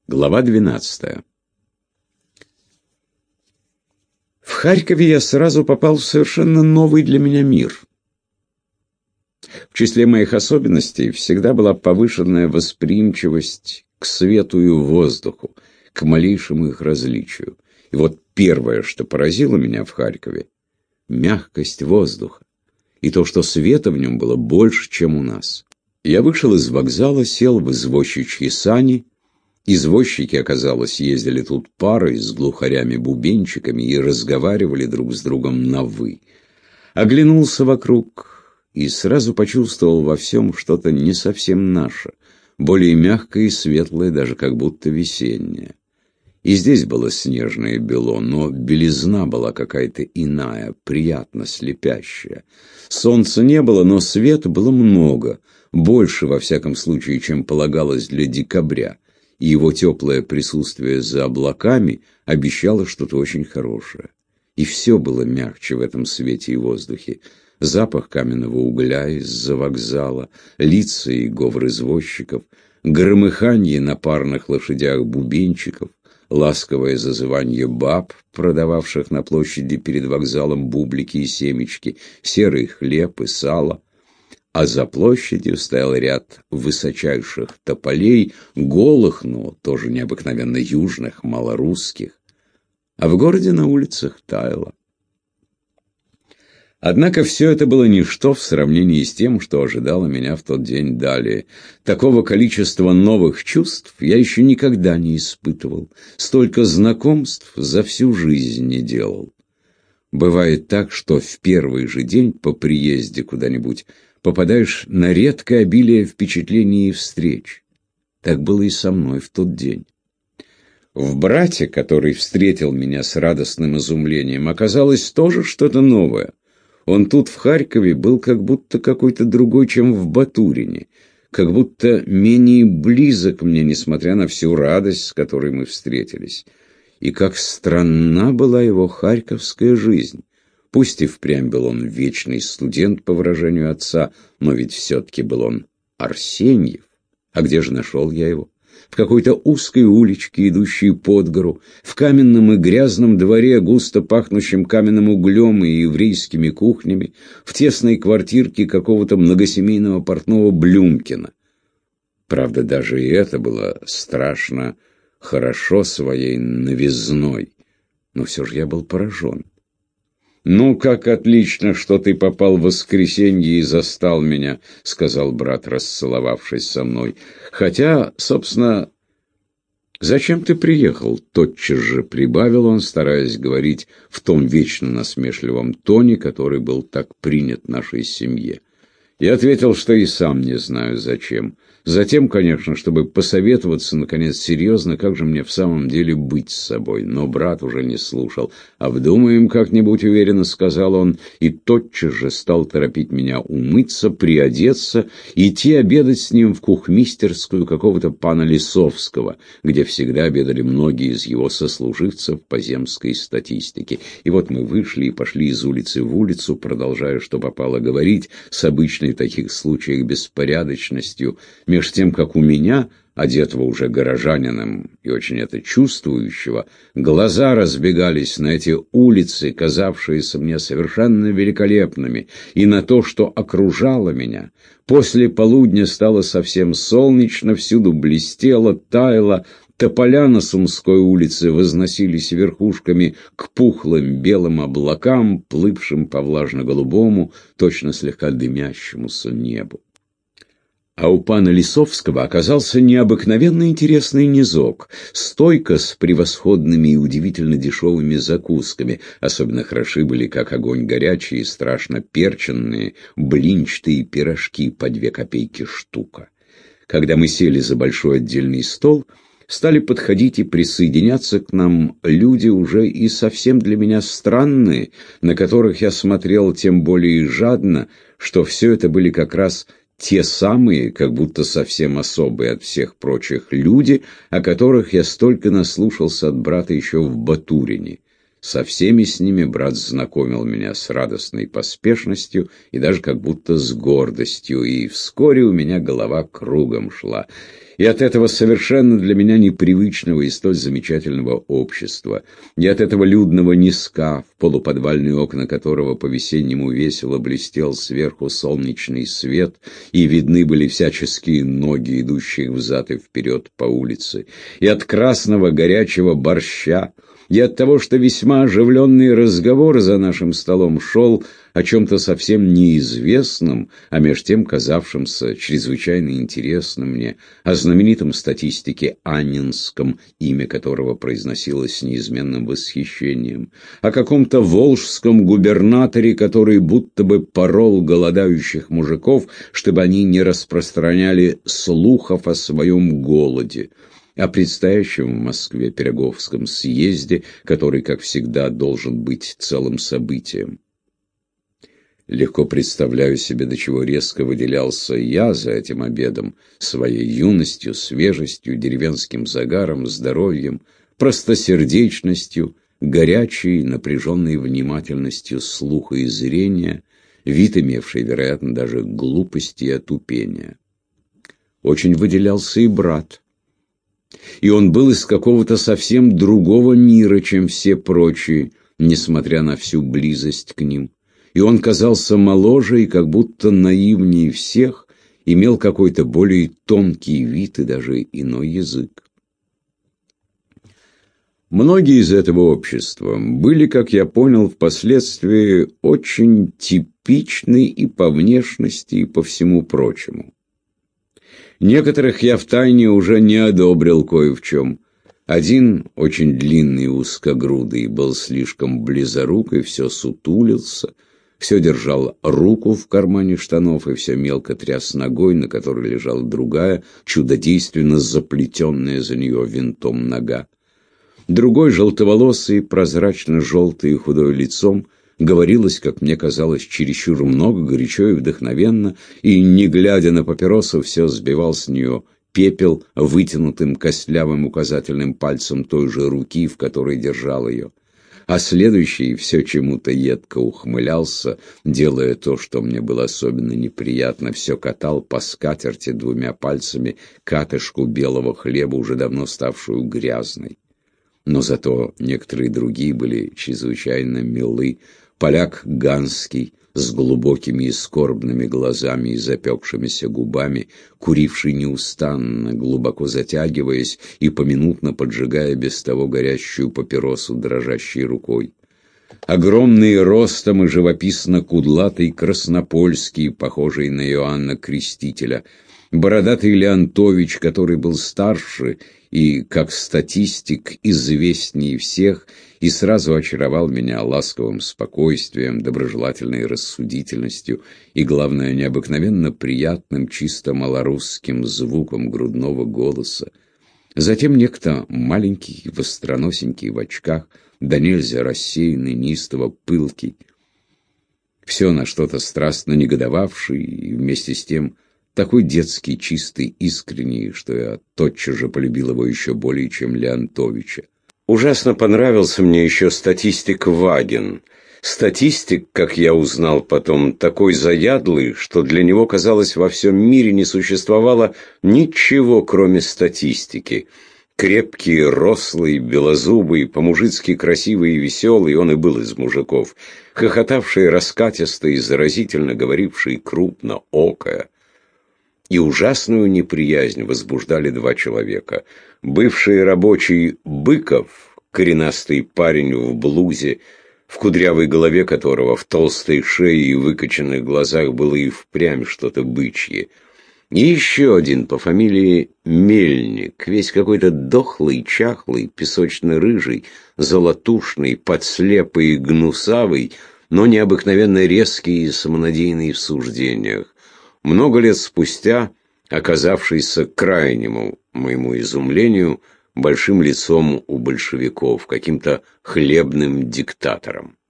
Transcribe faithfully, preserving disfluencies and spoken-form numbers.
Глава двенадцатая. В Харькове я сразу попал в совершенно новый для меня мир. В числе моих особенностей всегда была повышенная восприимчивость к свету и воздуху, к малейшему их различию. И вот первое, что поразило меня в Харькове — мягкость воздуха, и то, что света в нем было больше, чем у нас. Я вышел из вокзала, сел в извозчичьи сани. Извозчики, оказалось, ездили тут парой с глухарями-бубенчиками и разговаривали друг с другом на «вы». Оглянулся вокруг и сразу почувствовал во всем что-то не совсем наше, более мягкое и светлое, даже как будто весеннее. И здесь было снежное бело, но белизна была какая-то иная, приятно слепящая. Солнца не было, но света было много, больше, во всяком случае, чем полагалось для декабря. И его теплое присутствие за облаками обещало что-то очень хорошее. И все было мягче в этом свете и воздухе. Запах каменного угля из-за вокзала, лица и говор извозчиков, громыханье на парных лошадях бубенчиков, ласковое зазывание баб, продававших на площади перед вокзалом бублики и семечки, серый хлеб и сало. А за площадью стоял ряд высочайших тополей, голых, но тоже необыкновенно южных, малорусских. А в городе на улицах таяло. Однако все это было ничто в сравнении с тем, что ожидало меня в тот день далее. Такого количества новых чувств я еще никогда не испытывал, столько знакомств за всю жизнь не делал. Бывает так, что в первый же день по приезде куда-нибудь попадаешь на редкое обилие впечатлений и встреч. Так было и со мной в тот день. В брате, который встретил меня с радостным изумлением, оказалось тоже что-то новое. Он тут, в Харькове, был как будто какой-то другой, чем в Батурине, как будто менее близок мне, несмотря на всю радость, с которой мы встретились. И как странна была его харьковская жизнь. Пусть и впрямь был он вечный студент, по выражению отца, но ведь все-таки был он Арсеньев. А где же нашел я его? В какой-то узкой уличке, идущей под гору, в каменном и грязном дворе, густо пахнущем каменным углем и еврейскими кухнями, в тесной квартирке какого-то многосемейного портного Блюмкина. Правда, даже и это было страшно хорошо своей новизной, но все же я был поражен. «Ну, как отлично, что ты попал в воскресенье и застал меня», — сказал брат, расцеловавшись со мной. «Хотя, собственно, зачем ты приехал?» Тотчас же прибавил он, стараясь говорить в том вечно насмешливом тоне, который был так принят в нашей семье. Я ответил, что и сам не знаю зачем. Затем, конечно, чтобы посоветоваться, наконец, серьезно, как же мне в самом деле быть с собой. Но брат уже не слушал. «Обдумаем как-нибудь», — уверенно сказал он, и тотчас же стал торопить меня умыться, приодеться, идти обедать с ним в кухмистерскую какого-то пана Лисовского, где всегда обедали многие из его сослуживцев по земской статистике. И вот мы вышли и пошли из улицы в улицу, продолжая, что попало, говорить с обычной в таких случаях беспорядочностью, меж тем, как у меня, одетого уже горожанином и очень это чувствующего, глаза разбегались на эти улицы, казавшиеся мне совершенно великолепными, и на то, что окружало меня. После полудня стало совсем солнечно, всюду блестело, таяло, тополя на Сумской улице возносились верхушками к пухлым белым облакам, плывшим по влажно-голубому, точно слегка дымящемуся небу. А у пана Лисовского оказался необыкновенно интересный низок, стойка с превосходными и удивительно дешевыми закусками. Особенно хороши были, как огонь горячие и страшно перченные, блинчатые пирожки по две копейки штука. Когда мы сели за большой отдельный стол, стали подходить и присоединяться к нам люди уже и совсем для меня странные, на которых я смотрел тем более жадно, что все это были как раз те самые, как будто совсем особые от всех прочих люди, о которых я столько наслушался от брата еще в Батурине. Со всеми с ними брат знакомил меня с радостной поспешностью и даже как будто с гордостью, и вскоре у меня голова кругом шла. И от этого совершенно для меня непривычного и столь замечательного общества, и от этого людного низка, в полуподвальные окна которого по-весеннему весело блестел сверху солнечный свет, и видны были всяческие ноги, идущих взад и вперед по улице, и от красного горячего борща, и от того, что весьма оживленный разговор за нашим столом шел о чем-то совсем неизвестном, а меж тем казавшемся чрезвычайно интересным мне, о знаменитом статистике Анненском, имя которого произносилось с неизменным восхищением, о каком-то волжском губернаторе, который будто бы порол голодающих мужиков, чтобы они не распространяли слухов о своем голоде, о предстоящем в Москве Пироговском съезде, который, как всегда, должен быть целым событием. Легко представляю себе, до чего резко выделялся я за этим обедом, своей юностью, свежестью, деревенским загаром, здоровьем, простосердечностью, горячей, напряженной внимательностью слуха и зрения, вид имевший, вероятно, даже глупости и отупения. Очень выделялся и брат. И он был из какого-то совсем другого мира, чем все прочие, несмотря на всю близость к ним. И он казался моложе и как будто наивнее всех, имел какой-то более тонкий вид и даже иной язык. Многие из этого общества были, как я понял впоследствии, очень типичны и по внешности, и по всему прочему. Некоторых я втайне уже не одобрил кое в чем. Один, очень длинный и узкогрудый, был слишком близорук и все сутулился, все держал руку в кармане штанов и все мелко тряс ногой, на которой лежала другая, чудодейственно заплетенная за нее винтом нога. Другой, желтоволосый, прозрачно-желтый и худой лицом, говорилось, как мне казалось, чересчур много, горячо и вдохновенно, и, не глядя на папиросу, все сбивал с нее пепел вытянутым костлявым указательным пальцем той же руки, в которой держал ее. А следующий все чему-то едко ухмылялся, делая то, что мне было особенно неприятно, все катал по скатерти двумя пальцами катышку белого хлеба, уже давно ставшую грязной. Но зато некоторые другие были чрезвычайно милы. Поляк Ганский, с глубокими и скорбными глазами и запекшимися губами, куривший неустанно, глубоко затягиваясь и поминутно поджигая без того горящую папиросу дрожащей рукой. Огромный ростом и живописно кудлатый Краснопольский, похожий на Иоанна Крестителя, бородатый Леонтович, который был старше и, как статистик, известнее всех, и сразу очаровал меня ласковым спокойствием, доброжелательной рассудительностью и, главное, необыкновенно приятным, чисто малорусским звуком грудного голоса. Затем некто маленький, востроносенький в очках, да нельзя рассеянный, неистово пылкий, все на что-то страстно негодовавший и вместе с тем такой детский, чистый, искренний, что я тотчас же полюбил его еще более, чем Леонтовича. Ужасно понравился мне еще статистик Ваген. Статистик, как я узнал потом, такой заядлый, что для него, казалось, во всем мире не существовало ничего, кроме статистики. Крепкий, рослый, белозубый, по-мужицки красивый и веселый, он и был из мужиков, хохотавший раскатисто и заразительно говоривший крупно, окая. И ужасную неприязнь возбуждали два человека. Бывший рабочий Быков, коренастый парень в блузе, в кудрявой голове которого, в толстой шее и выкоченных глазах было и впрямь что-то бычье. И еще один по фамилии Мельник, весь какой-то дохлый, чахлый, песочно-рыжий, золотушный, подслепый и гнусавый, но необыкновенно резкий и самонадеянный в суждениях. Много лет спустя, оказавшийся к крайнему моему изумлению большим лицом у большевиков, каким-то хлебным диктатором.